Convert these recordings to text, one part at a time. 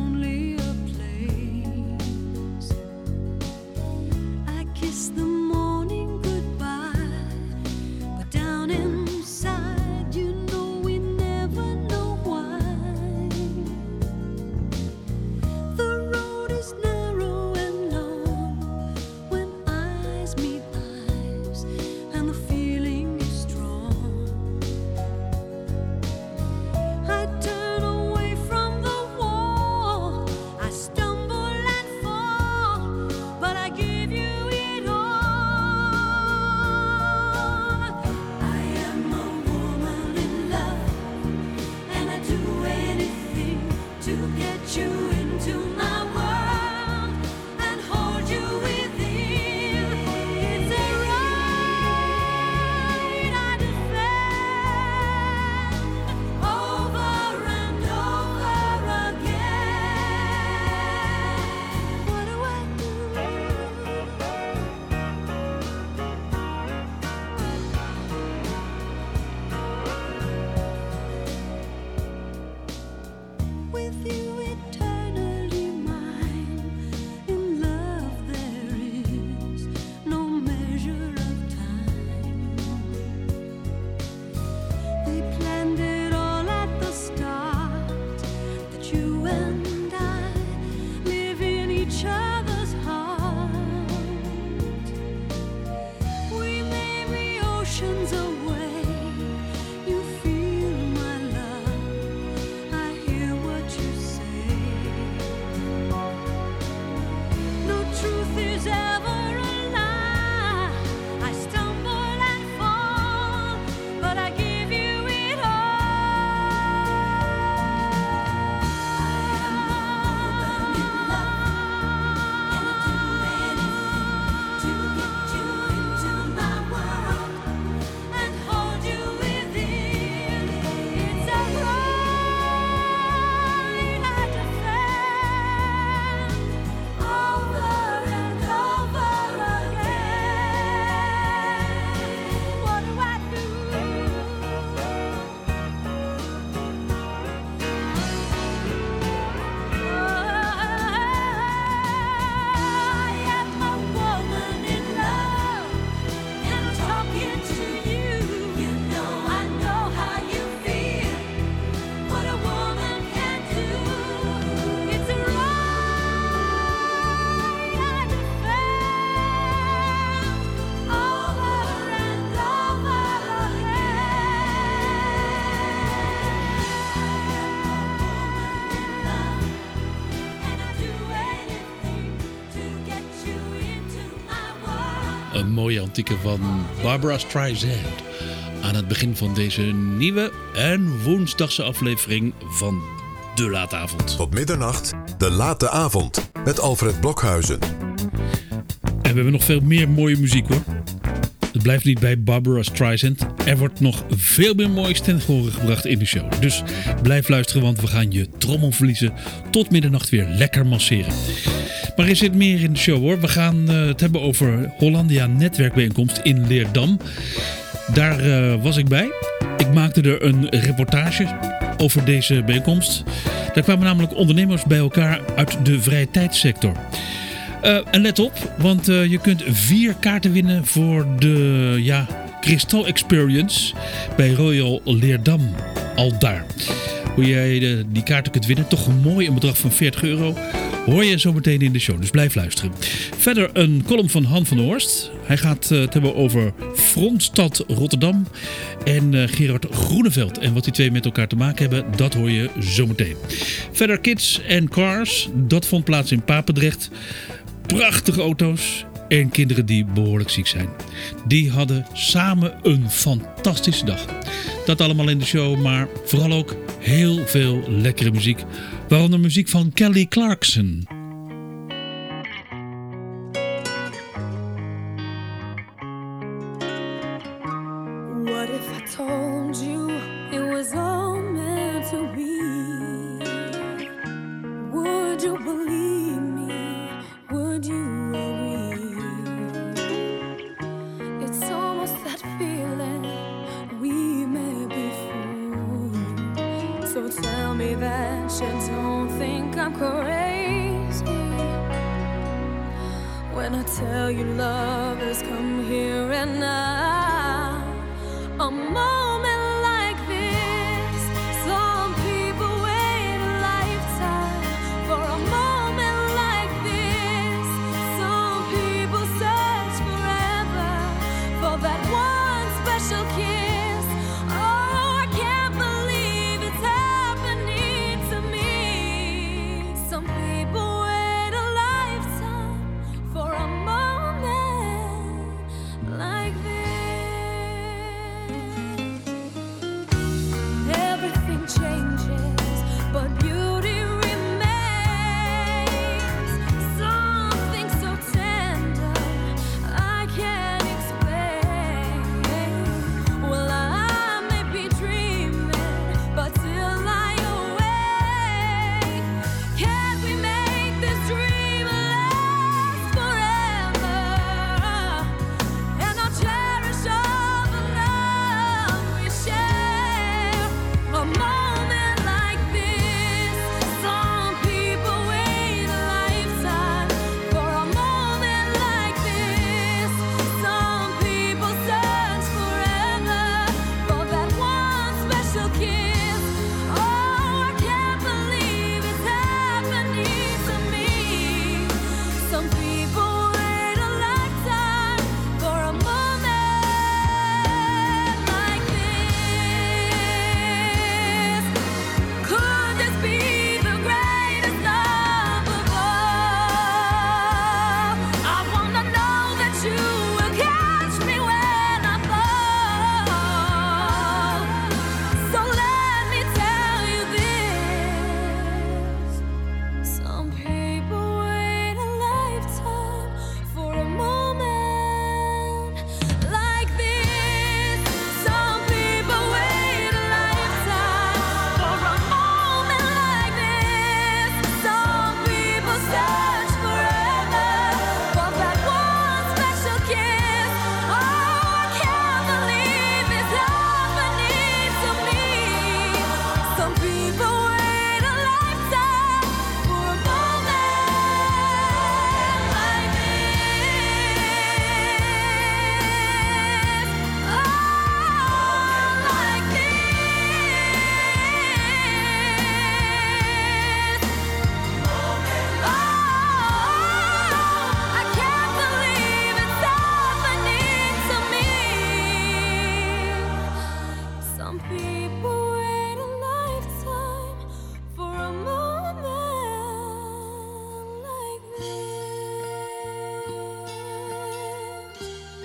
Een mooie antieke van Barbra Streisand. Aan het begin van deze nieuwe en woensdagse aflevering van De Late Avond. Tot middernacht, De Late Avond. Met Alfred Blokhuizen. En we hebben nog veel meer mooie muziek hoor. Het blijft niet bij Barbra Streisand. Er wordt nog veel meer mooie ten gehore gebracht in de show. Dus blijf luisteren, want we gaan je trommelvliezen tot middernacht weer lekker masseren. Maar er zit meer in de show hoor. We gaan het hebben over Hollandia netwerkbijeenkomst in Leerdam. Daar was ik bij. Ik maakte er een reportage over deze bijeenkomst. Daar kwamen namelijk ondernemers bij elkaar uit de vrije tijdssector. En let op, want je kunt 4 kaarten winnen voor de Kristal Experience bij Royal Leerdam. Al daar. Hoe jij die kaarten kunt winnen, toch mooi, een bedrag van €40. Hoor je zo meteen in de show, dus blijf luisteren. Verder een column van Han van der Horst. Hij gaat het hebben over Frontstad Rotterdam en Gerard Groeneveld. En wat die twee met elkaar te maken hebben, dat hoor je zo meteen. Verder Kids and Cars, dat vond plaats in Papendrecht. Prachtige auto's en kinderen die behoorlijk ziek zijn. Die hadden samen een fantastische dag. Dat allemaal in de show, maar vooral ook heel veel lekkere muziek. Waaronder muziek van Kelly Clarkson. What if I told you it was all meant to be? Would you believe me? Would you agree? It's almost that feeling we met before. So tell me that you don't think I'm crazy when I tell you love has come here and now. A moment like this, some people wait a lifetime for a moment like this. Some people search forever for that one special kiss. Oh, I can't believe it's happening to me. Some people wait a lifetime for a moment like this. Everything changes, but beauty remains. Something so tender I can't explain. Well, I may be dreaming, but till I awake, can't we make this dream last forever? And I'll cherish all the love we share. A moment like this, some people wait a lifetime for a moment like this. Some people search forever for that one special kiss. Oh, I can't believe it's happening to me. Some people wait a lifetime for a moment like this. Could this be the greatest love of all? I wanna know that you will catch me when I fall. So let me tell you this. Some people wait a lifetime for a moment like this. Some people wait a lifetime for a moment like this. Some people search forever for that one special kiss. Oh, I can't believe it's happening to me. Some people wait a lifetime for a moment like this. Oh, like this. Oh, I can't believe it's happening to me. Some people wait a lifetime for a moment like this.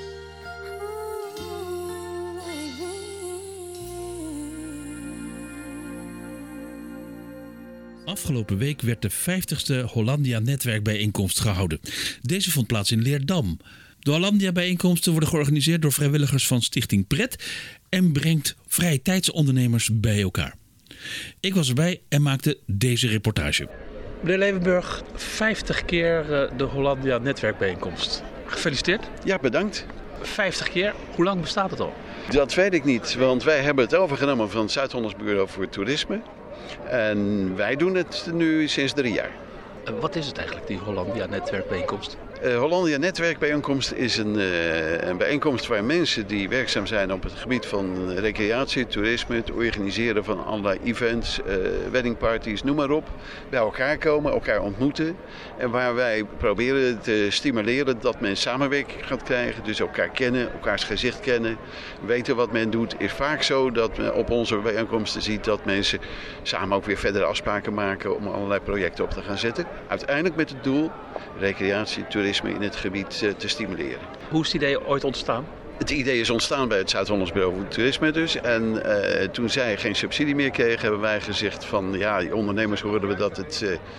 Afgelopen week werd de 50ste Hollandia-netwerkbijeenkomst gehouden. Deze vond plaats in Leerdam. De Hollandia-bijeenkomsten worden georganiseerd door vrijwilligers van Stichting Pret en brengt vrije tijdsondernemers bij elkaar. Ik was erbij en maakte deze reportage. Meneer Levenburg, 50 keer de Hollandia-netwerkbijeenkomst. Gefeliciteerd. Ja, bedankt. 50 keer, hoe lang bestaat het al? Dat weet ik niet, want wij hebben het overgenomen van het Zuid-Hollands Bureau voor Toerisme. En wij doen het nu sinds 3 jaar. Wat is het eigenlijk, die Hollandia-netwerkbijeenkomst? Hollandia Netwerkbijeenkomst is een bijeenkomst waar mensen die werkzaam zijn op het gebied van recreatie, toerisme, het organiseren van allerlei events, weddingparties, noem maar op, bij elkaar komen, elkaar ontmoeten. En waar wij proberen te stimuleren dat men samenwerking gaat krijgen, dus elkaar kennen, elkaars gezicht kennen, weten wat men doet. Is vaak zo dat men op onze bijeenkomsten ziet dat mensen samen ook weer verdere afspraken maken om allerlei projecten op te gaan zetten. Uiteindelijk met het doel recreatie, toerisme in het gebied te stimuleren. Hoe is het idee ooit ontstaan? Het idee is ontstaan bij het Zuid-Hollands Bureau voor Toerisme dus. En toen zij geen subsidie meer kregen, hebben wij gezegd van ja, die ondernemers hoorden we dat het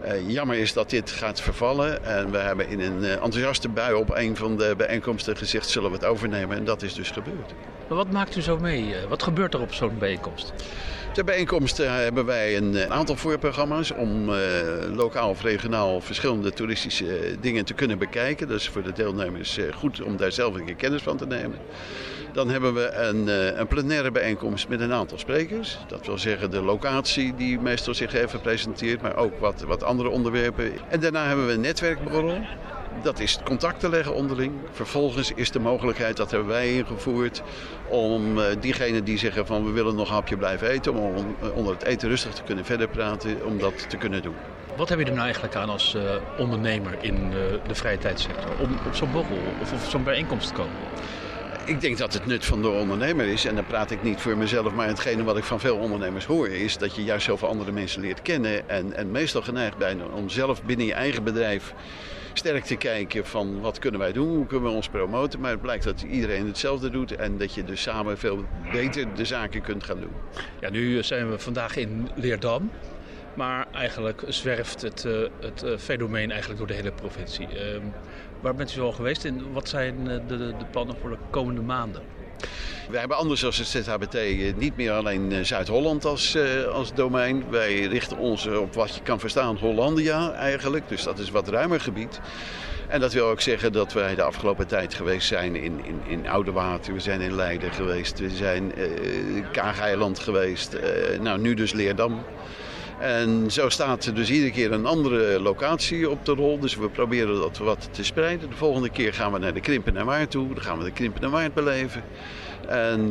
Jammer is dat dit gaat vervallen. En we hebben in een enthousiaste bui op een van de bijeenkomsten gezegd, zullen we het overnemen? En dat is dus gebeurd. Maar wat maakt u zo mee? Wat gebeurt er op zo'n bijeenkomst? Ter bijeenkomst hebben wij een aantal voorprogramma's om lokaal of regionaal verschillende toeristische dingen te kunnen bekijken. Dat is voor de deelnemers goed om daar zelf een keer kennis van te nemen. Dan hebben we een plenaire bijeenkomst met een aantal sprekers. Dat wil zeggen de locatie die meestal zich even presenteert, maar ook wat andere onderwerpen. En daarna hebben we een netwerkborrel. Dat is contacten leggen onderling. Vervolgens is de mogelijkheid, dat hebben wij ingevoerd, om diegenen die zeggen van we willen nog een hapje blijven eten, om onder het eten rustig te kunnen verder praten, om dat te kunnen doen. Wat heb je er nou eigenlijk aan als ondernemer in de vrije tijdssector om op zo'n borrel of op zo'n bijeenkomst te komen? Ik denk dat het nut van de ondernemer is, en dan praat ik niet voor mezelf, maar hetgene wat ik van veel ondernemers hoor, is dat je juist zoveel andere mensen leert kennen en meestal geneigd bent om zelf binnen je eigen bedrijf sterk te kijken van wat kunnen wij doen, hoe kunnen we ons promoten. Maar het blijkt dat iedereen hetzelfde doet en dat je dus samen veel beter de zaken kunt gaan doen. Ja, nu zijn we vandaag in Leerdam. Maar eigenlijk zwerft het fenomeen eigenlijk door de hele provincie. Waar bent u al geweest en wat zijn de plannen voor de komende maanden? Wij hebben anders als het ZHBT niet meer alleen Zuid-Holland als domein. Wij richten ons op wat je kan verstaan Hollandia eigenlijk. Dus dat is wat ruimer gebied. En dat wil ook zeggen dat wij de afgelopen tijd geweest zijn in Oudewater. We zijn in Leiden geweest. We zijn Kaageiland geweest. Nu dus Leerdam. En zo staat er dus iedere keer een andere locatie op de rol. Dus we proberen dat wat te spreiden. De volgende keer gaan we naar de Krimpenerwaard toe. Dan gaan we de Krimpenerwaard beleven. En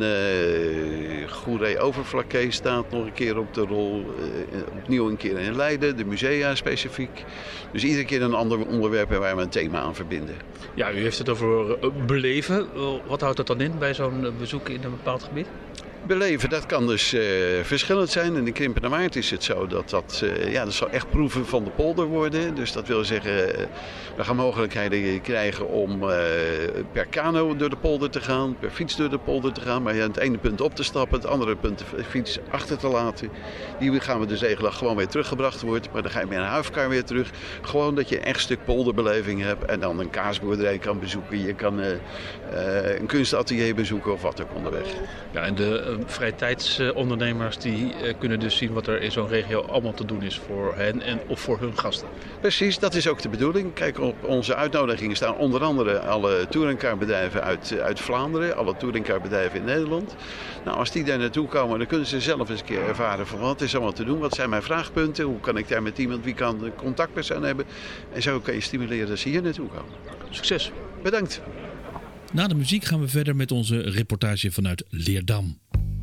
Goeree Overflakkee staat nog een keer op de rol. Opnieuw een keer in Leiden, de musea specifiek. Dus iedere keer een ander onderwerp waar we een thema aan verbinden. Ja, u heeft het over beleven. Wat houdt dat dan in bij zo'n bezoek in een bepaald gebied? Beleven, dat kan dus verschillend zijn. In de Krimpenerwaard is het zo dat zal echt proeven van de polder worden. Dus dat wil zeggen, we gaan mogelijkheden krijgen om per kano door de polder te gaan, per fiets door de polder te gaan. Maar het ene punt op te stappen, het andere punt de fiets achter te laten. Die gaan we dus regelen gewoon weer teruggebracht wordt. Maar dan ga je met een huifkar weer terug. Gewoon dat je een echt stuk polderbeleving hebt en dan een kaasboerderij kan bezoeken. Je kan een kunstatelier bezoeken of wat ook onderweg. Ja, en de vrije tijdsondernemers die kunnen dus zien wat er in zo'n regio allemaal te doen is voor hen of voor hun gasten. Precies, dat is ook de bedoeling. Kijk, op onze uitnodigingen staan onder andere alle touringcarbedrijven uit Vlaanderen, alle touringcarbedrijven in Nederland. Nou, als die daar naartoe komen, dan kunnen ze zelf eens een keer ervaren van wat is allemaal te doen, wat zijn mijn vraagpunten, hoe kan ik daar met iemand, wie kan de contactpersoon hebben. En zo kan je stimuleren dat ze hier naartoe komen. Succes! Bedankt! Na de muziek gaan we verder met onze reportage vanuit Leerdam.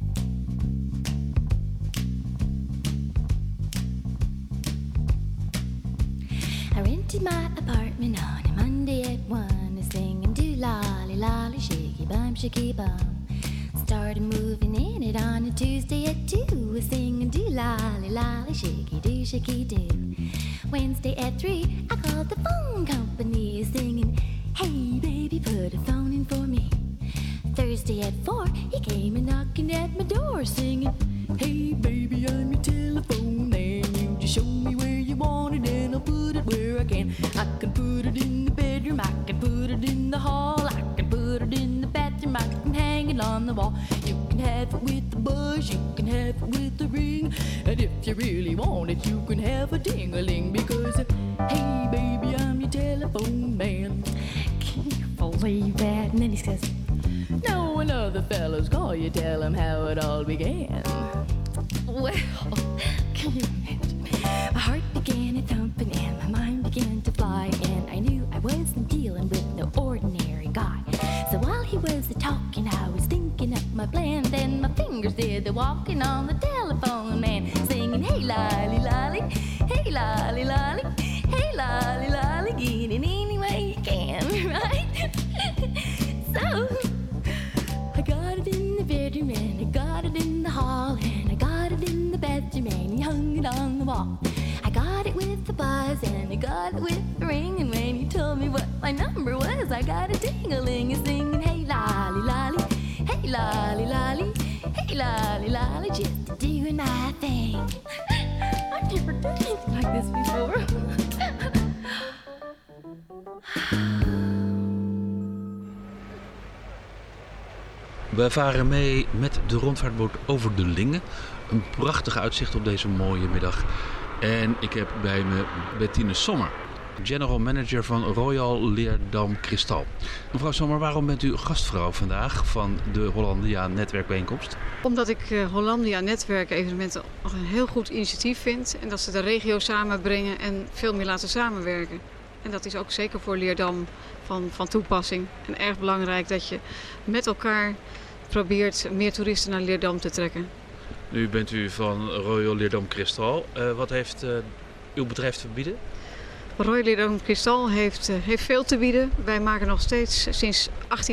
I rented my apartment on a Monday at 1. I singing do lolly lolly shaky bum shaky bum. Started moving in it on a Tuesday at 2. I singing do lolly lolly shaky do. Wednesday at 3 I called the phone company singing, hey baby put a phone in for me. Thursday at 4 he came and knocking at my door singing, hey baby I'm your telephone and you just show me where you want it and I'll put it where I can. I can put it in the bedroom, I can put it in the hall, I can put it in the bathroom, I can hang it on the wall. You can have it with the buzz, you can have it with the ring, and if you really want it you can have a ding-a-ling because hey baby I'm your telephone man. Can you believe that? And then he says, no, when other fellas call you tell them how it all began. Well, can you imagine? My heart began a thumping and my mind began to fly, and I knew I wasn't dealing with no ordinary guy. So while he was talking I was thinking up my plan, then my fingers did the walking on the telephone man, singing hey lolly lolly, hey lolly lolly, hey lolly lolly, get it any way you can, right? So I got it in the bedroom and I got it in the hall and I got it in the bathroom and he hung it on the wall. I got it with the buzz and I got it with the ring, and when you told me what my number was I got a ding-a-ling singing hey lolly lolly, hey lolly lolly, hey lolly lolly, just doing my thing. I never did. like this before. We varen mee met de rondvaartboot over de Linge. Een prachtig uitzicht op deze mooie middag. En ik heb bij me Bettine Sommer, General Manager van Royal Leerdam Kristal. Mevrouw Sommer, waarom bent u gastvrouw vandaag van de Hollandia Netwerkbijeenkomst? Omdat ik Hollandia Netwerkevenementen nog een heel goed initiatief vind. En dat ze de regio samenbrengen en veel meer laten samenwerken. En dat is ook zeker voor Leerdam van toepassing. En erg belangrijk dat je met elkaar probeert meer toeristen naar Leerdam te trekken. Nu bent u van Royal Leerdam Kristal. Wat heeft uw bedrijf te bieden? Royal Leerdam Kristal heeft veel te bieden. Wij maken nog steeds sinds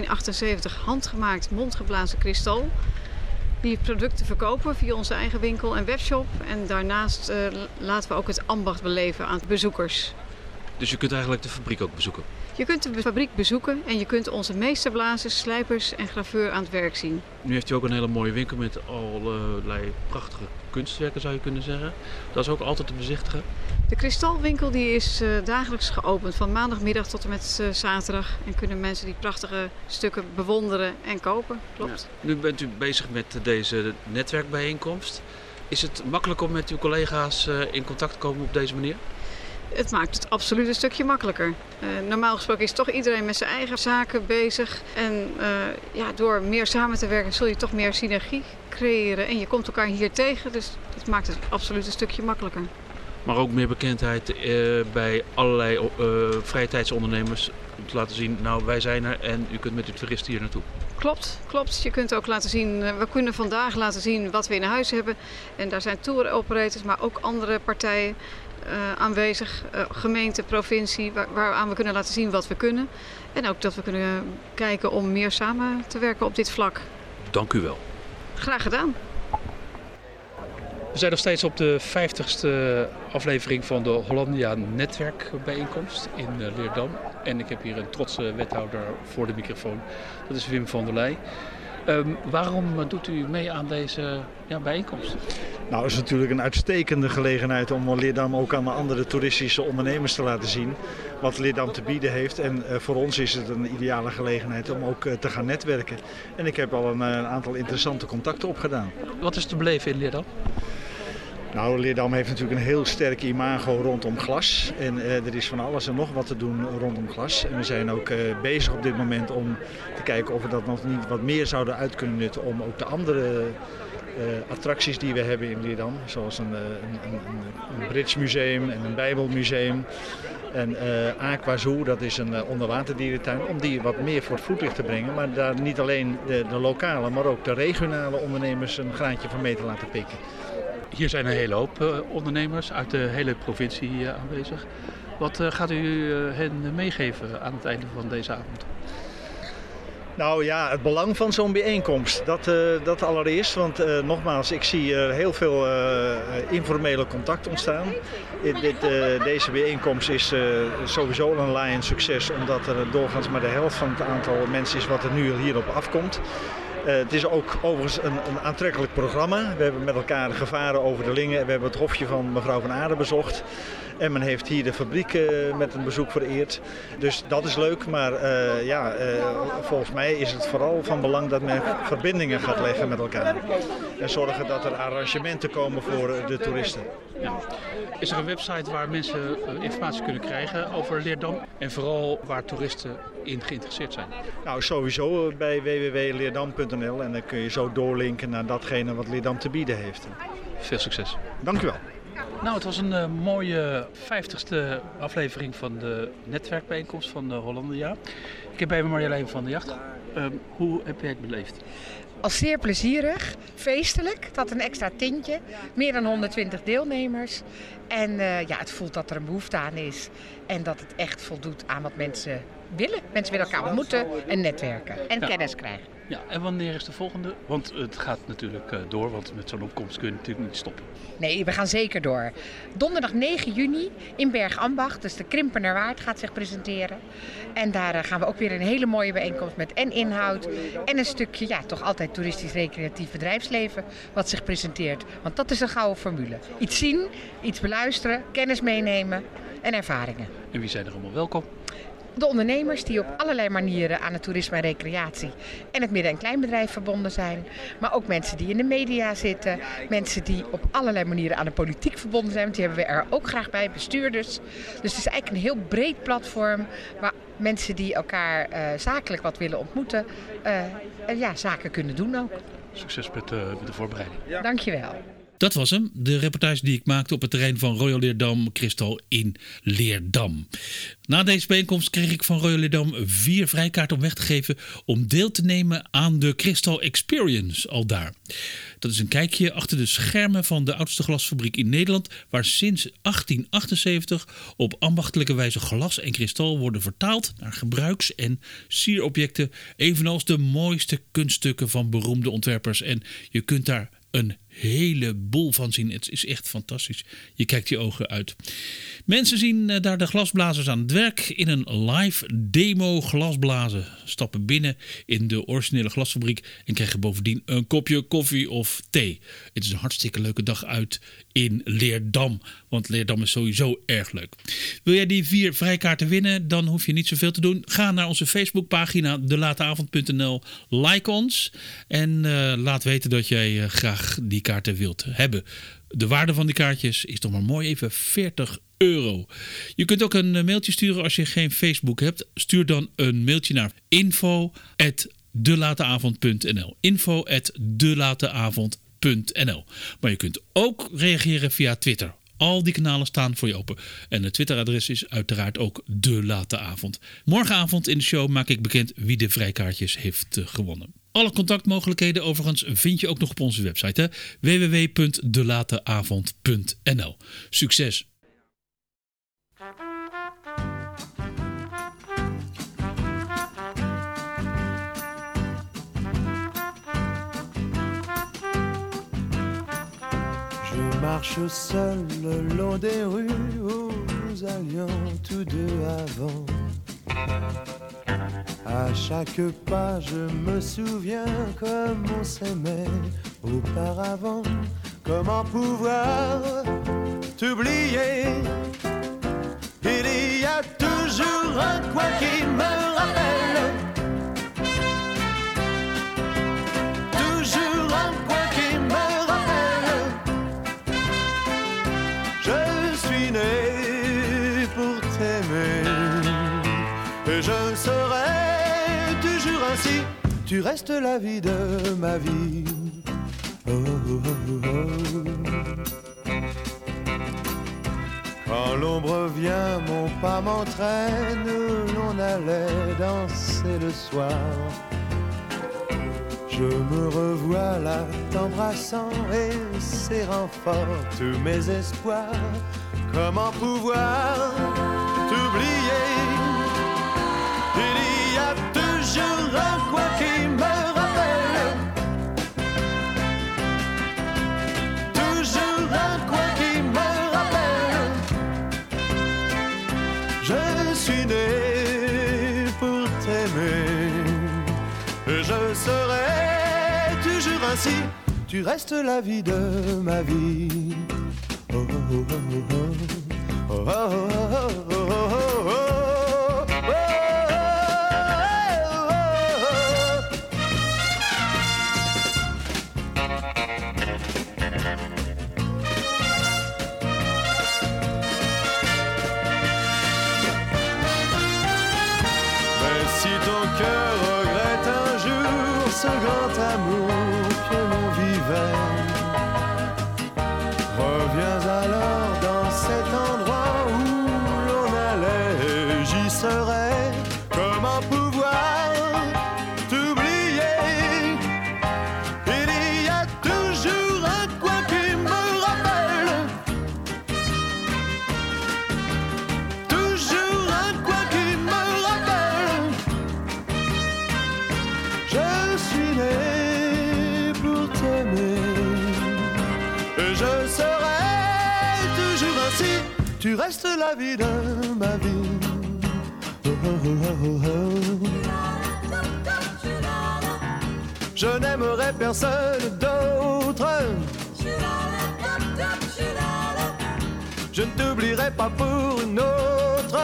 1878 handgemaakt mondgeblazen kristal. Die producten verkopen via onze eigen winkel en webshop. En daarnaast laten we ook het ambacht beleven aan bezoekers. Dus je kunt eigenlijk de fabriek ook bezoeken? Je kunt de fabriek bezoeken en je kunt onze meesterblazers, slijpers en graveur aan het werk zien. Nu heeft u ook een hele mooie winkel met allerlei prachtige kunstwerken, zou je kunnen zeggen. Dat is ook altijd te bezichtigen. De kristalwinkel die is dagelijks geopend, van maandagmiddag tot en met zaterdag. En kunnen mensen die prachtige stukken bewonderen en kopen. Klopt. Ja. Nu bent u bezig met deze netwerkbijeenkomst. Is het makkelijk om met uw collega's in contact te komen op deze manier? Het maakt het absoluut een stukje makkelijker. Normaal gesproken is toch iedereen met zijn eigen zaken bezig. En door meer samen te werken zul je toch meer synergie creëren. En je komt elkaar hier tegen, dus het maakt het absoluut een stukje makkelijker. Maar ook meer bekendheid bij allerlei vrije tijdsondernemers. Om te laten zien, nou wij zijn er en u kunt met uw toeristen hier naartoe. Klopt. Je kunt ook laten zien, we kunnen vandaag laten zien wat we in huis hebben. En daar zijn tour operators, maar ook andere partijen aanwezig. Gemeente, provincie, waaraan we kunnen laten zien wat we kunnen. En ook dat we kunnen kijken om meer samen te werken op dit vlak. Dank u wel. Graag gedaan. We zijn nog steeds op de 50ste aflevering van de Hollandia Netwerkbijeenkomst in Leerdam. En ik heb hier een trotse wethouder voor de microfoon. Dat is Wim van der Leij. Waarom doet u mee aan deze bijeenkomst? Nou, het is natuurlijk een uitstekende gelegenheid om Leerdam ook aan de andere toeristische ondernemers te laten zien wat Leerdam te bieden heeft. En voor ons is het een ideale gelegenheid om ook te gaan netwerken. En ik heb al een aantal interessante contacten opgedaan. Wat is te beleven in Leerdam? Nou, Leerdam heeft natuurlijk een heel sterk imago rondom glas. En er is van alles en nog wat te doen rondom glas. En we zijn ook bezig op dit moment om te kijken of we dat nog niet wat meer zouden uit kunnen nutten om ook de andere attracties die we hebben in Leerdam, zoals een Bridge museum en een Bijbelmuseum en Aqua Zoo, dat is een onderwaterdierentuin, om die wat meer voor het voetlicht te brengen. Maar daar niet alleen de lokale, maar ook de regionale ondernemers een graantje van mee te laten pikken. Hier zijn een hele hoop ondernemers uit de hele provincie aanwezig. Wat gaat u hen meegeven aan het einde van deze avond? Nou ja, het belang van zo'n bijeenkomst, dat allereerst. Want nogmaals, ik zie heel veel informele contact ontstaan. Deze bijeenkomst is sowieso een laaiend succes, omdat er doorgaans maar de helft van het aantal mensen is wat er nu hierop afkomt. Het is ook overigens een aantrekkelijk programma. We hebben met elkaar gevaren over de Linge. We hebben het hofje van mevrouw van Aarden bezocht. En men heeft hier de fabriek met een bezoek vereerd. Dus dat is leuk. Maar volgens mij is het vooral van belang dat men verbindingen gaat leggen met elkaar. En zorgen dat er arrangementen komen voor de toeristen. Ja. Is er een website waar mensen informatie kunnen krijgen over Leerdam? En vooral waar toeristen in geïnteresseerd zijn? Nou, sowieso bij www.leerdam.nl. En dan kun je zo doorlinken naar datgene wat Leerdam te bieden heeft. Veel succes. Dank u wel. Nou, het was een mooie 50ste aflevering van de netwerkbijeenkomst van de Hollandia. Ik heb bij me Marjolein van der Jacht. Hoe heb jij het beleefd? Als zeer plezierig, feestelijk. Het had een extra tintje. Meer dan 120 deelnemers. En het voelt dat er een behoefte aan is. En dat het echt voldoet aan wat mensen willen. Mensen willen elkaar ontmoeten en netwerken. En kennis krijgen. Ja, en wanneer is de volgende? Want het gaat natuurlijk door, want met zo'n opkomst kun je natuurlijk niet stoppen. Nee, we gaan zeker door. Donderdag 9 juni in Bergambacht, dus de Krimpenerwaard gaat zich presenteren. En daar gaan we ook weer een hele mooie bijeenkomst met en inhoud en een stukje, ja, toch altijd toeristisch-recreatief bedrijfsleven wat zich presenteert. Want dat is een gouden formule. Iets zien, iets beluisteren, kennis meenemen en ervaringen. En wie zijn er allemaal welkom? De ondernemers die op allerlei manieren aan het toerisme en recreatie en het midden- en kleinbedrijf verbonden zijn. Maar ook mensen die in de media zitten. Mensen die op allerlei manieren aan de politiek verbonden zijn. Want die hebben we er ook graag bij, bestuurders. Dus het is eigenlijk een heel breed platform waar mensen die elkaar zakelijk wat willen ontmoeten, zaken kunnen doen ook. Succes met de voorbereiding. Ja. Dankjewel. Dat was hem, de reportage die ik maakte op het terrein van Royal Leerdam Crystal in Leerdam. Na deze bijeenkomst kreeg ik van Royal Leerdam 4 vrijkaarten om weg te geven om deel te nemen aan de Crystal Experience aldaar. Dat is een kijkje achter de schermen van de oudste glasfabriek in Nederland, waar sinds 1878 op ambachtelijke wijze glas en kristal worden vertaald naar gebruiks- en sierobjecten, evenals de mooiste kunststukken van beroemde ontwerpers. En je kunt daar een heleboel van zien. Het is echt fantastisch. Je kijkt je ogen uit. Mensen zien daar de glasblazers aan het werk in een live demo glasblazen. Stappen binnen in de originele glasfabriek en krijgen bovendien een kopje koffie of thee. Het is een hartstikke leuke dag uit in Leerdam. Want Leerdam is sowieso erg leuk. Wil jij die 4 vrijkaarten winnen? Dan hoef je niet zoveel te doen. Ga naar onze Facebookpagina delateavond.nl. Like ons. En laat weten dat jij graag die kaarten wilt hebben. De waarde van die kaartjes is toch maar mooi even €40. Je kunt ook een mailtje sturen als je geen Facebook hebt. Stuur dan een mailtje naar info@delateavond.nl. info@delateavond.nl. Maar je kunt ook reageren via Twitter. Al die kanalen staan voor je open. En het Twitteradres is uiteraard ook De Late Avond. Morgenavond in de show maak ik bekend wie de vrijkaartjes heeft gewonnen. Alle contactmogelijkheden overigens vind je ook nog op onze website. www.delateavond.nl. Succes! Je marche seul le long des rues où nous allions tous deux avant. À chaque pas je me souviens comme on s'aimait auparavant. Comment pouvoir t'oublier? Il y a toujours un coin qui me rappelle. Toujours un coin qui me rappelle. Je suis né pour t'aimer et je serai toujours ainsi. Tu restes la vie de ma vie. Oh, oh, oh, oh. Quand l'ombre vient, mon pas m'entraîne. L'on allait danser le soir. Je me revois là t'embrassant et serrant fort tous mes espoirs. Comment pouvoir t'oublier? Il y a toujours un coin qui me rappelle. Toujours un coin qui me rappelle. Je suis né pour t'aimer et je serai toujours ainsi. Tu restes la vie de ma vie. Oh, oh, oh, oh, oh. Oh, oh, oh, oh, oh, oh, oh. Ce grand amour que l'on vivait. Reviens alors dans cet endroit où l'on allait, j'y serai. Comment pouvoir t'oublier? Il y a toujours un coin qui me rappelle. Toujours un coin qui me rappelle. Je suis tu restes la vie de ma vie. Oh, oh, oh, oh, oh. Je n'aimerai personne d'autre. Je ne t'oublierai pas pour une autre.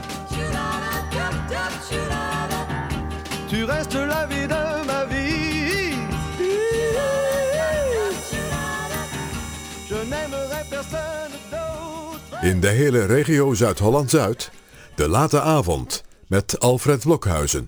Tu restes la vie de ma vie. Je n'aimerai personne d'autre. In de hele regio Zuid-Holland-Zuid, de late avond met Alfred Blokhuizen.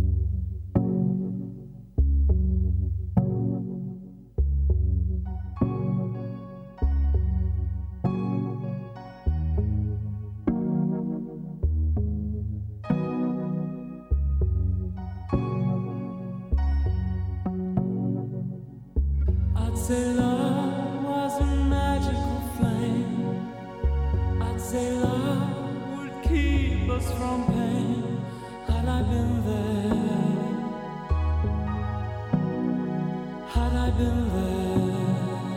Say love was a magical flame. I'd say love would keep us from pain. Had I been there, had I been there,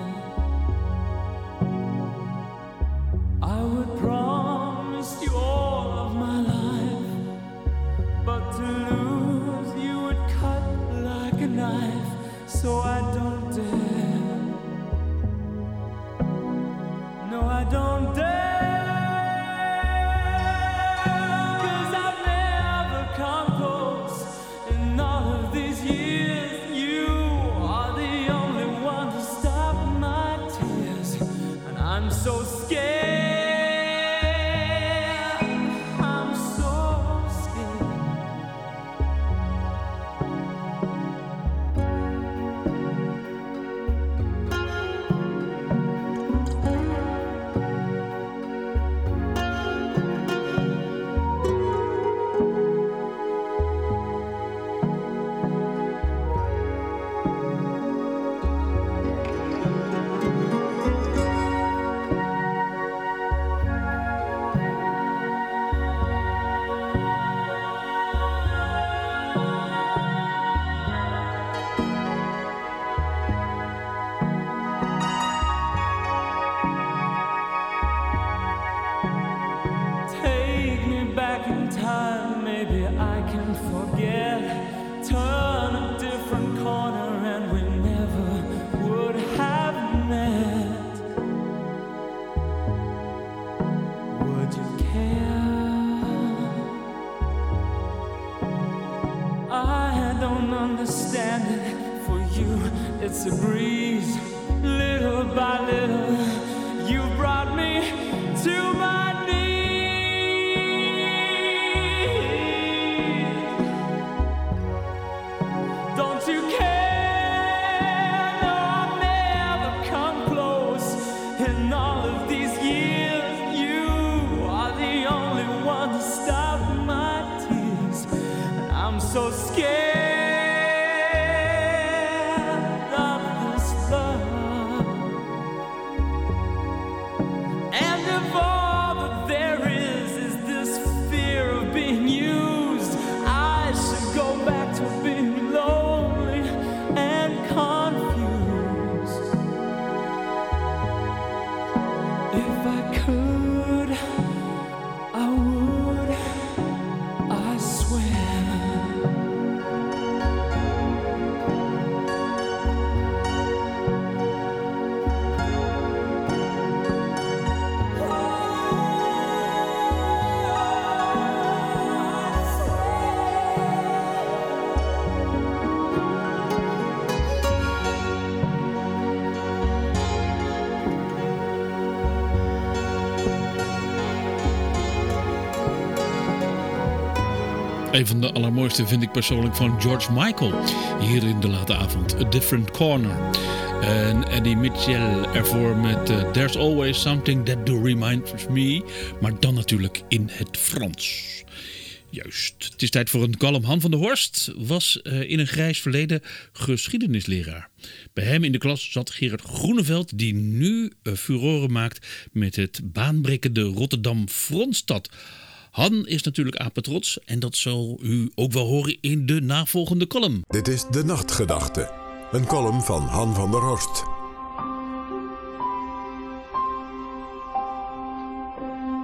I would promise you all of my life. But to lose you would cut like a knife. So I don't dare. No, I don't dare, 'cause I've never come close in all of these years. You are the only one to stop my tears, and I'm so scared. I'm so scared. Take me back in time, maybe I can forget. Turn a different corner and we never would have met. Would you care? I don't understand it. For you, it's a breeze. Little by little, you brought me to my knees. Don't you care? No, I've never come close in all of these years. You are the only one to stop my tears, and I'm so scared of this love. And if all that there is this fear of being used, I should go back to being lonely and confused. If I could, I would, I swear. Een van de allermooiste vind ik persoonlijk van George Michael. Hier in de late avond. A Different Corner. En Eddie Mitchell ervoor met There's Always Something That Do Remind Me. Maar dan natuurlijk in het Frans. Juist. Het is tijd voor een column. Han van der Horst was in een grijs verleden geschiedenisleraar. Bij hem in de klas zat Gerard Groeneveld, die nu furoren maakt met het baanbrekende Rotterdam Frontstad. Han is natuurlijk apetrots en dat zal u ook wel horen in de navolgende column. Dit is De Nachtgedachte, een column van Han van der Horst.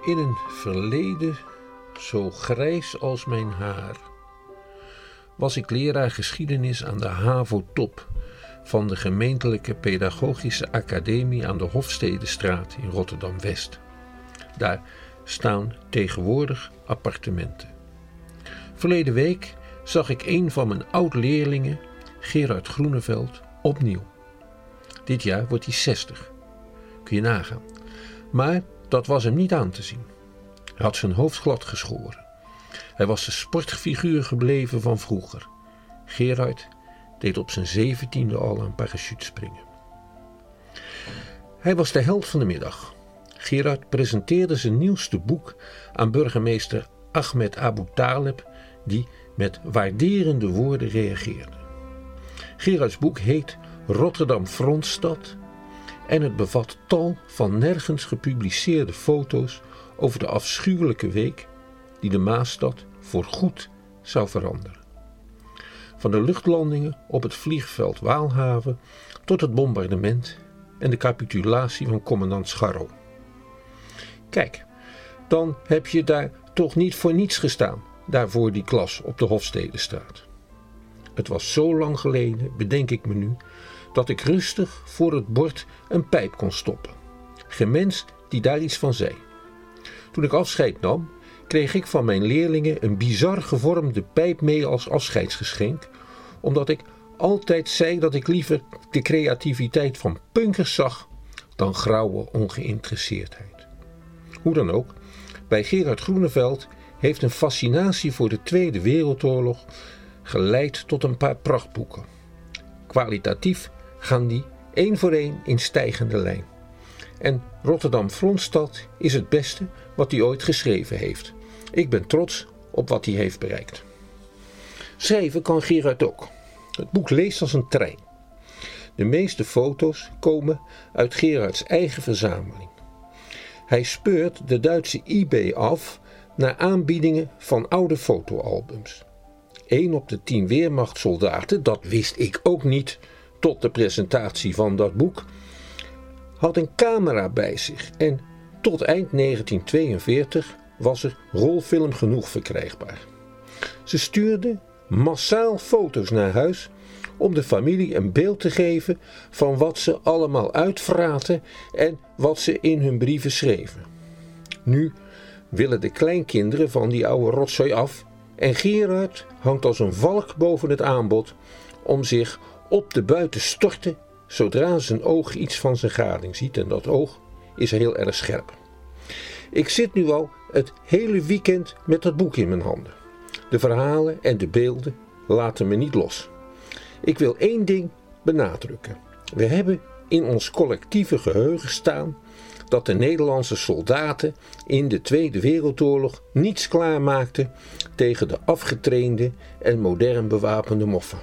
In een verleden zo grijs als mijn haar was ik leraar geschiedenis aan de HAVO-top van de gemeentelijke pedagogische academie aan de Hofstedestraat in Rotterdam-West. Daar staan tegenwoordig appartementen. Verleden week zag ik een van mijn oud-leerlingen, Gerard Groeneveld, opnieuw. Dit jaar wordt hij 60. Kun je nagaan. Maar dat was hem niet aan te zien. Hij had zijn hoofd glad geschoren. Hij was de sportfiguur gebleven van vroeger. Gerard deed op zijn 17e al aan parachutespringen. Hij was de held van de middag. Gerard presenteerde zijn nieuwste boek aan burgemeester Ahmed Abu Taleb, die met waarderende woorden reageerde. Gerards boek heet Rotterdam Frontstad en het bevat tal van nergens gepubliceerde foto's over de afschuwelijke week die de Maasstad voorgoed zou veranderen. Van de luchtlandingen op het vliegveld Waalhaven tot het bombardement en de capitulatie van commandant Scharro. Kijk, dan heb je daar toch niet voor niets gestaan, daar voor die klas op de Hofstedestraat. Het was zo lang geleden, bedenk ik me nu, dat ik rustig voor het bord een pijp kon stoppen. Geen mens die daar iets van zei. Toen ik afscheid nam, kreeg ik van mijn leerlingen een bizar gevormde pijp mee als afscheidsgeschenk, omdat ik altijd zei dat ik liever de creativiteit van punkers zag dan grauwe ongeïnteresseerdheid. Hoe dan ook, bij Gerard Groeneveld heeft een fascinatie voor de Tweede Wereldoorlog geleid tot een paar prachtboeken. Kwalitatief gaan die één voor één in stijgende lijn. En Rotterdam Frontstad is het beste wat hij ooit geschreven heeft. Ik ben trots op wat hij heeft bereikt. Schrijven kan Gerard ook. Het boek leest als een trein. De meeste foto's komen uit Gerards eigen verzameling. Hij speurt de Duitse eBay af naar aanbiedingen van oude fotoalbums. 1 op de 10 weermachtssoldaten, dat wist ik ook niet tot de presentatie van dat boek, had een camera bij zich en tot eind 1942 was er rolfilm genoeg verkrijgbaar. Ze stuurden massaal foto's naar huis om de familie een beeld te geven van wat ze allemaal uitvraten en wat ze in hun brieven schreven. Nu willen de kleinkinderen van die oude rotzooi af en Gerard hangt als een valk boven het aanbod om zich op de buit te storten zodra zijn oog iets van zijn gading ziet, en dat oog is heel erg scherp. Ik zit nu al het hele weekend met dat boek in mijn handen. De verhalen en de beelden laten me niet los. Ik wil één ding benadrukken. We hebben in ons collectieve geheugen staan dat de Nederlandse soldaten in de Tweede Wereldoorlog niets klaarmaakten tegen de afgetrainde en modern bewapende moffen.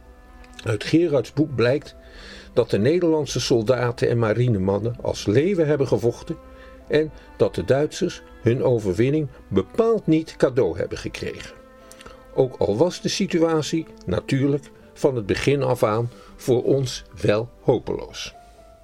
Uit Gerards boek blijkt dat de Nederlandse soldaten en marinemannen als leeuwen hebben gevochten en dat de Duitsers hun overwinning bepaald niet cadeau hebben gekregen. Ook al was de situatie natuurlijk van het begin af aan voor ons wel hopeloos.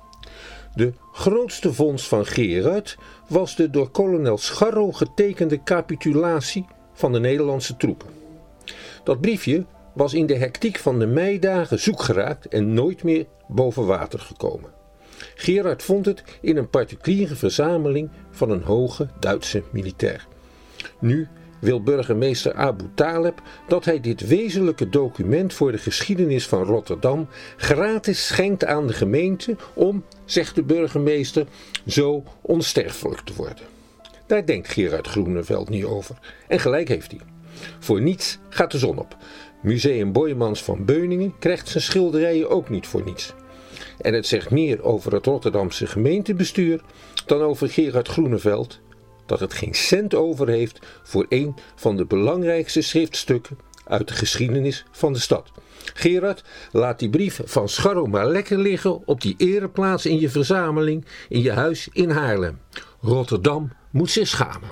De grootste vondst van Gerard was de door kolonel Scharro getekende capitulatie van de Nederlandse troepen. Dat briefje was in de hectiek van de meidagen zoek geraakt en nooit meer boven water gekomen. Gerard vond het in een particuliere verzameling van een hoge Duitse militair. Nu wil burgemeester Abu Taleb dat hij dit wezenlijke document voor de geschiedenis van Rotterdam gratis schenkt aan de gemeente om, zegt de burgemeester, zo onsterfelijk te worden. Daar denkt Gerard Groeneveld niet over. En gelijk heeft hij. Voor niets gaat de zon op. Museum Boijmans van Beuningen krijgt zijn schilderijen ook niet voor niets. En het zegt meer over het Rotterdamse gemeentebestuur dan over Gerard Groeneveld, dat het geen cent over heeft voor een van de belangrijkste schriftstukken uit de geschiedenis van de stad. Gerard, laat die brief van Scharro maar lekker liggen op die ereplaats in je verzameling in je huis in Haarlem. Rotterdam moet zich schamen.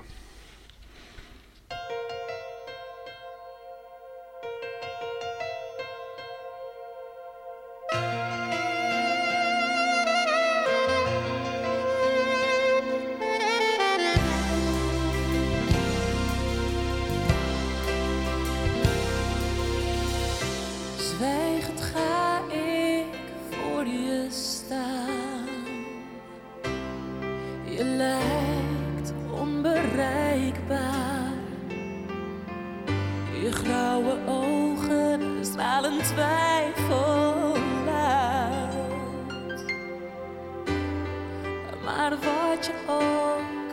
onbereikbaar. Je grauwe ogen stralen twijfel uit. Maar wat je ook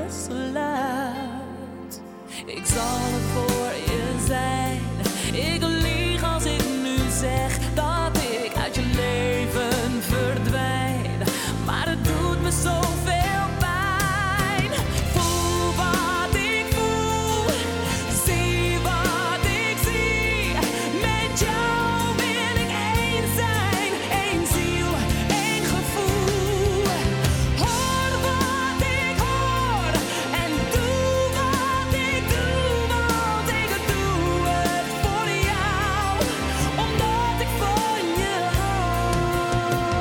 besluit, ik zal er voor je zijn. Ik lieg als ik nu zeg dat ik uit je leven verdwijn. Maar het doet me zoveel pijn. Voel wat ik voel, zie wat ik zie. Met jou wil ik één zijn, één ziel, één gevoel. Hoor wat ik hoor en doe wat ik doe, want ik doe het voor jou, omdat ik van je hou.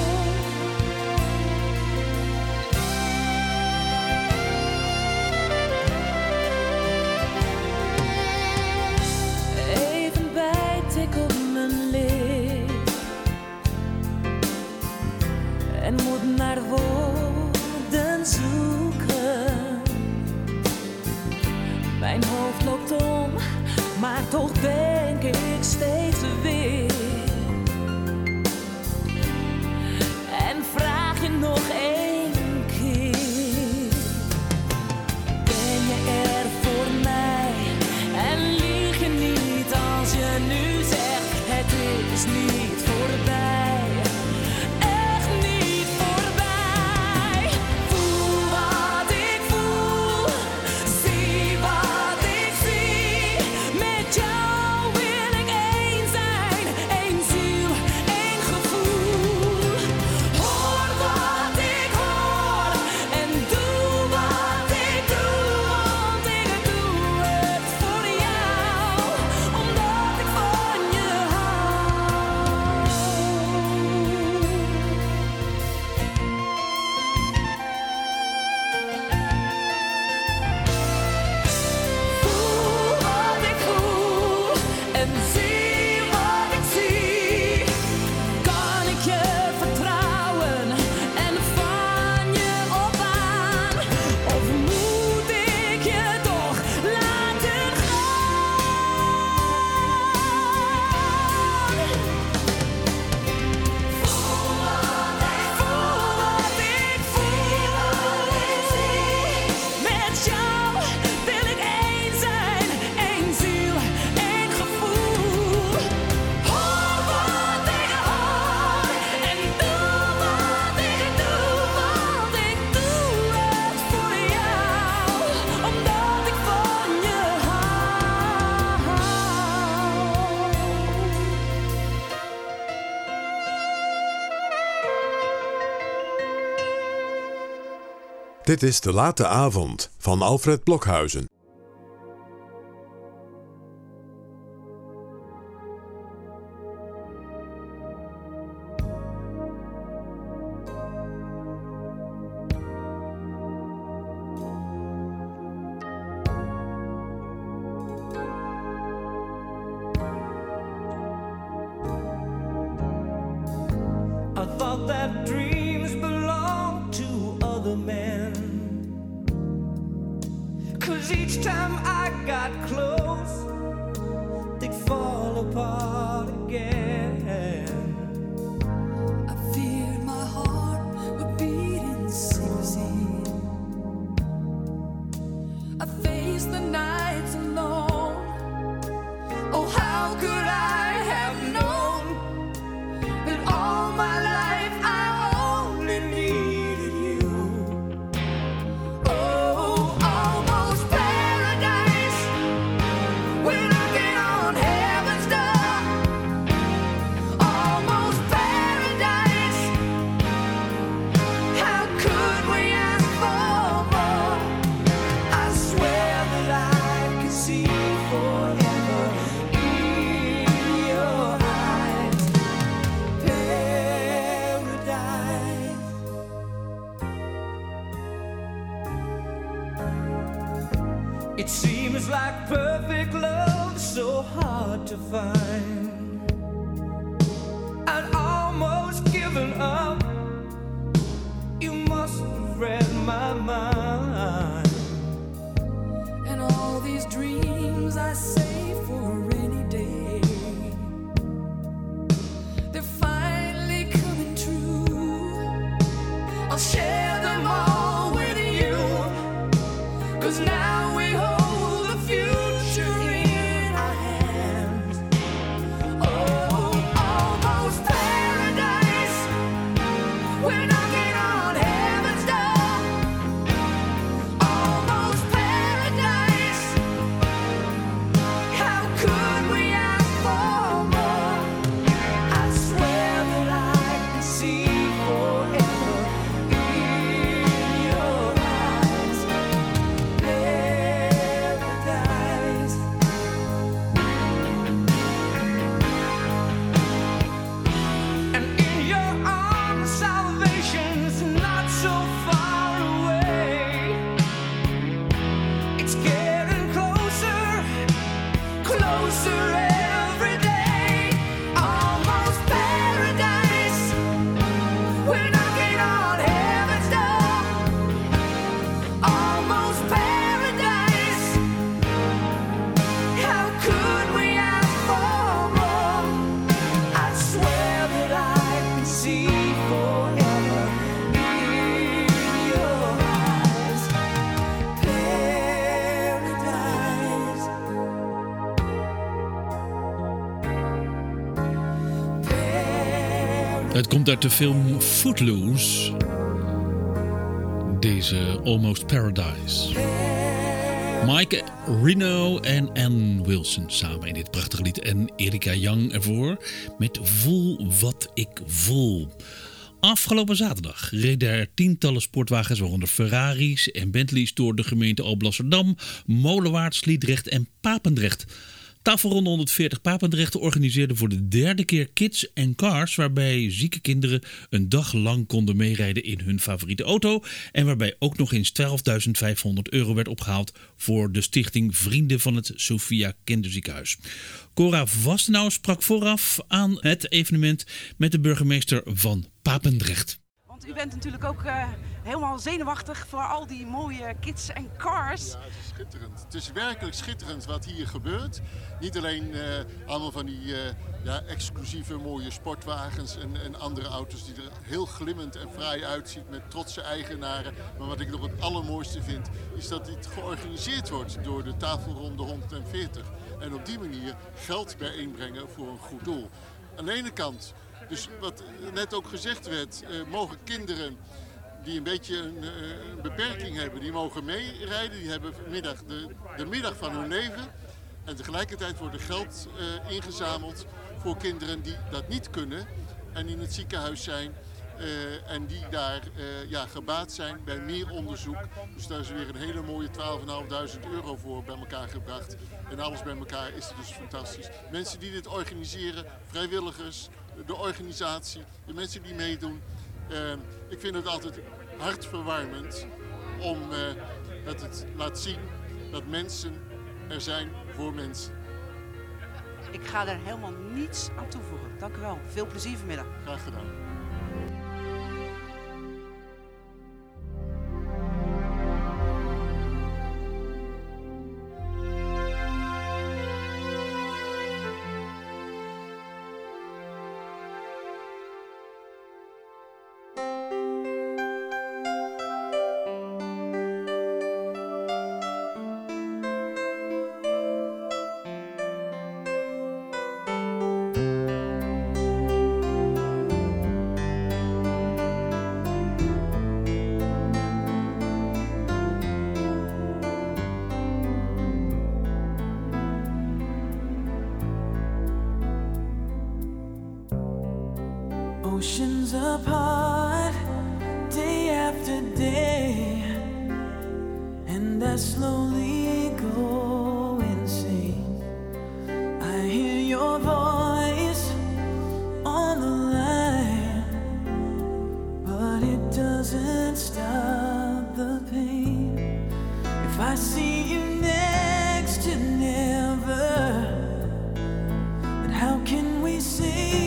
Even bijt ik op mijn lip en moet naar woorden zoeken. Mijn hoofd loopt om, maar toch denk ik steeds weer. En vraag je nog één keer: ben je er voor mij? En lieg je niet als je nu zegt het is niet voorbij. Echt niet voorbij. Voel wat ik voel, zie wat ik zie. Met jou wil ik één zijn, één ziel, één gevoel. Hoor wat ik hoor en doe wat ik doe, want ik doe het voor jou, omdat ik van je hou. Voel wat ik voel en zie wat ik zie. Kan ik je vertrouwen en van je op aan? Of moet ik je toch laten gaan? Voel wat ik voel. Met jou wil ik één zijn, één ziel, één gevoel. Hoor wat ik hoor en doe wat ik doe, want ik doe het voor jou, omdat ik van je hou. Dit is De Late Avond van Alfred Blokhuizen. I thought that dreams belonged to other men. 'Cause each time I got close, they'd fall apart again. I feared my heart would beat in secrecy. I faced the nights alone. Oh, how could I have known that all my life I only needed you? Oh, almost paradise. We're knocking on heaven's door. Almost paradise. How could we ask for more? I swear that I could see forever in your eyes. Paradise. It seems like perfect love so hard to find. I'd almost given up. You must have read my mind. Het komt uit de film Footloose. Deze Almost Paradise. Mike Reno en Ann Wilson samen in dit prachtige lied. En Erika Young ervoor met Voel wat ik voel. Afgelopen zaterdag reden er tientallen sportwagens, waaronder Ferraris en Bentleys, door de gemeente Alblasserdam, Molenwaard, Sliedrecht en Papendrecht. Tafelronde 140 Papendrecht organiseerde voor de derde keer Kids and Cars, waarbij zieke kinderen een dag lang konden meerijden in hun favoriete auto en waarbij ook nog eens €12.500 werd opgehaald voor de stichting Vrienden van het Sophia Kinderziekenhuis. Cora Vastenau sprak vooraf aan het evenement met de burgemeester van Papendrecht. Want u bent natuurlijk ook helemaal zenuwachtig voor al die mooie kids en cars. Ja, het is schitterend. Het is werkelijk schitterend wat hier gebeurt. Niet alleen allemaal van die exclusieve mooie sportwagens en andere auto's die er heel glimmend en fraai uitziet met trotse eigenaren. Maar wat ik nog het allermooiste vind, is dat dit georganiseerd wordt door de Tafelronde 140. En op die manier geld bijeenbrengen voor een goed doel. Aan de ene kant, dus wat net ook gezegd werd, mogen kinderen die een beetje een beperking hebben, die mogen meerijden. Die hebben vanmiddag de middag van hun leven. En tegelijkertijd wordt er geld ingezameld voor kinderen die dat niet kunnen en in het ziekenhuis zijn. En die daar gebaat zijn bij meer onderzoek. Dus daar is weer een hele mooie €12.500 voor bij elkaar gebracht. En alles bij elkaar is het dus fantastisch. Mensen die dit organiseren, vrijwilligers, de organisatie, de mensen die meedoen. Ik vind het altijd hartverwarmend om dat het laat zien dat mensen er zijn voor mensen. Ik ga er helemaal niets aan toevoegen. Dank u wel. Veel plezier vanmiddag. Graag gedaan. Oceans apart, day after day, and I slowly go insane. I hear your voice on the line, but it doesn't stop the pain. If I see you next to never, then how can we say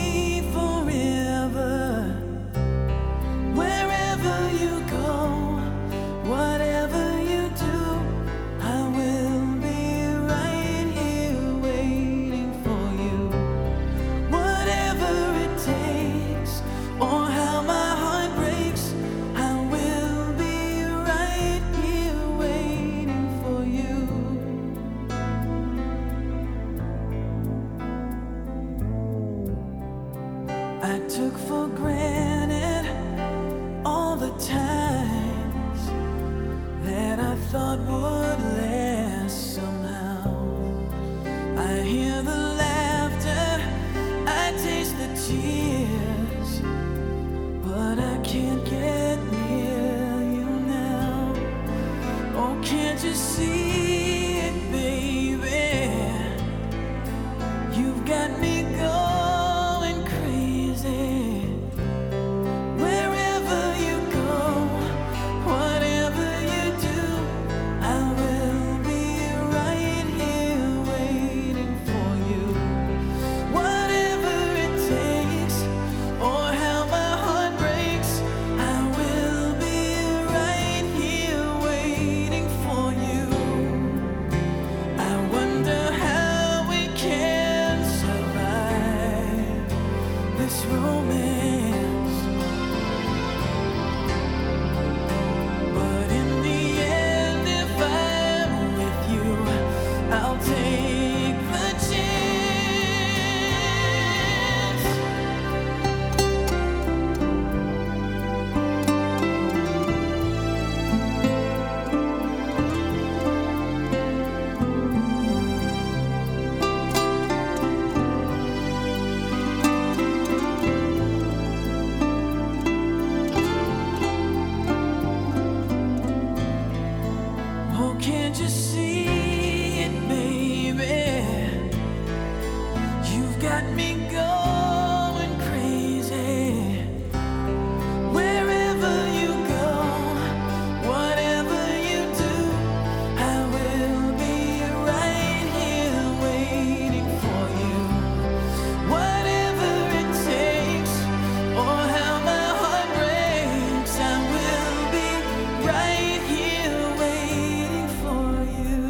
Oh, can't you see it, baby? You've got me going crazy. Wherever you go, whatever you do, I will be right here waiting for you. Whatever it takes, or how my heart breaks, I will be right here waiting for you.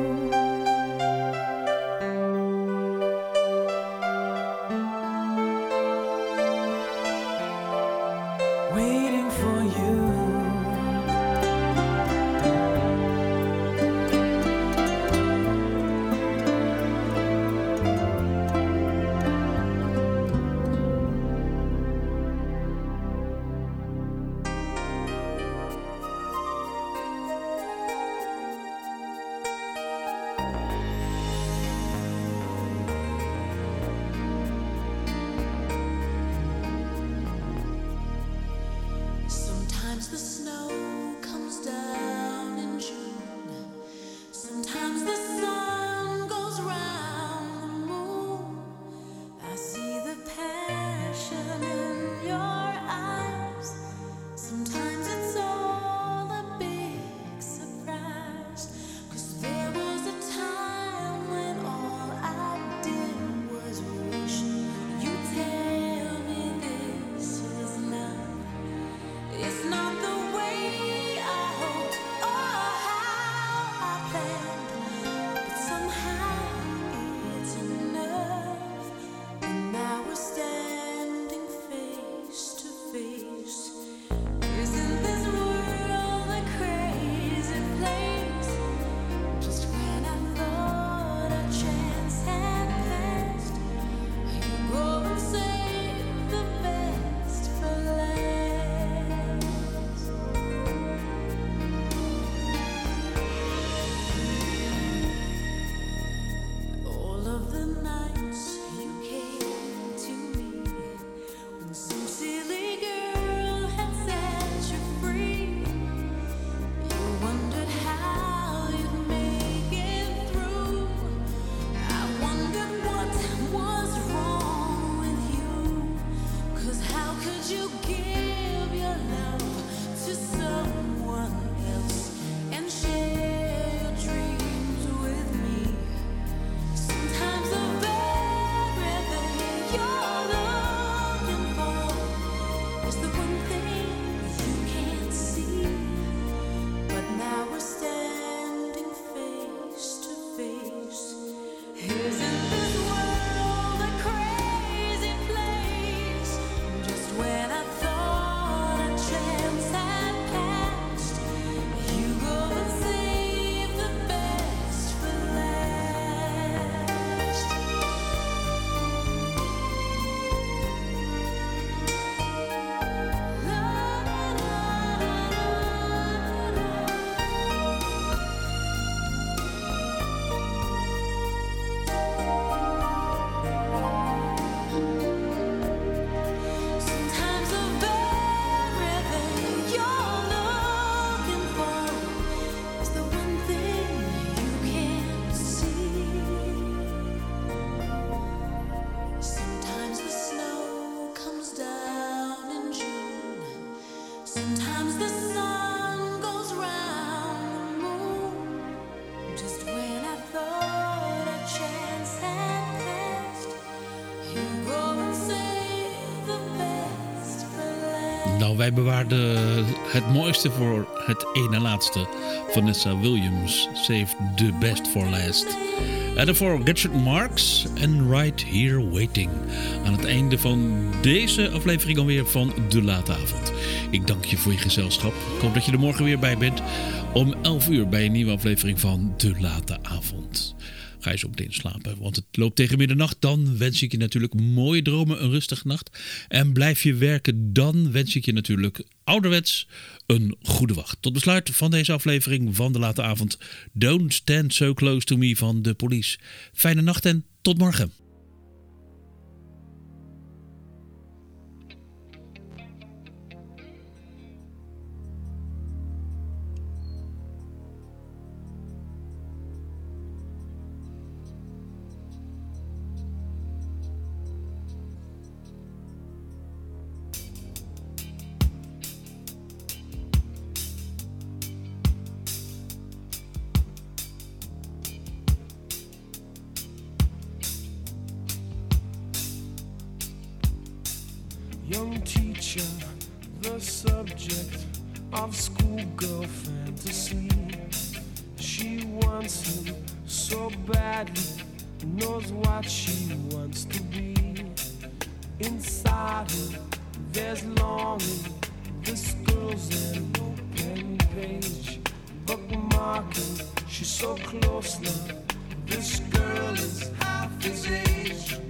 Waiting for you. Sometimes the snow comes down in June. Sometimes the sun goes round the moon. I see the passion in your eyes. Sometimes it's all a big surprise. 'Cause there was a time when all I did was wish you'd tell me this is love. It's not the way I hoped or how I planned, but somehow it's enough. And now we're standing face to face. Isn't this world a crazy place? Just when I thought a chance had passed, you go and save the best for last. All of the nights you came to me, when some silly girl had set you free, you wondered how you'd make it through. I wondered what was wrong with you. 'Cause how could you give your love to someone else and share your dreams with me? Sometimes the very thing you're looking for is the one thing you can't see. But now we're standing face to face. Isn't this world a crazy place? Just when I thought a chance had passed, you go and save the best for last. Sometimes the very thing you're looking for is the one thing you can't see. Sometimes the snow comes down in June. Sometimes the sun goes round the moon. Just when I thought a chance had passed, you go and save the best for last. Nou, wij bewaarden het mooiste voor het ene laatste. Vanessa Williams, Save the Best for Last. En daarvoor Richard Marx en Right Here Waiting. Aan het einde van deze aflevering alweer van De Late Avond. Ik dank je voor je gezelschap. Ik hoop dat je er morgen weer bij bent. Om 11 uur bij een nieuwe aflevering van De Late Avond. Ga je zo meteen slapen, want het loopt tegen middernacht. Dan wens ik je natuurlijk mooie dromen, een rustige nacht. En blijf je werken, dan wens ik je natuurlijk ouderwets een goede wacht. Tot besluit van deze aflevering van De Late Avond. Don't Stand So Close To Me van The Police. Fijne nacht en tot morgen. young teacher, the subject of schoolgirl fantasy. She wants him so badly, knows what she wants to be. Inside her, there's longing. This girl's an open page, bookmarking. She's so close now. This girl is half his age.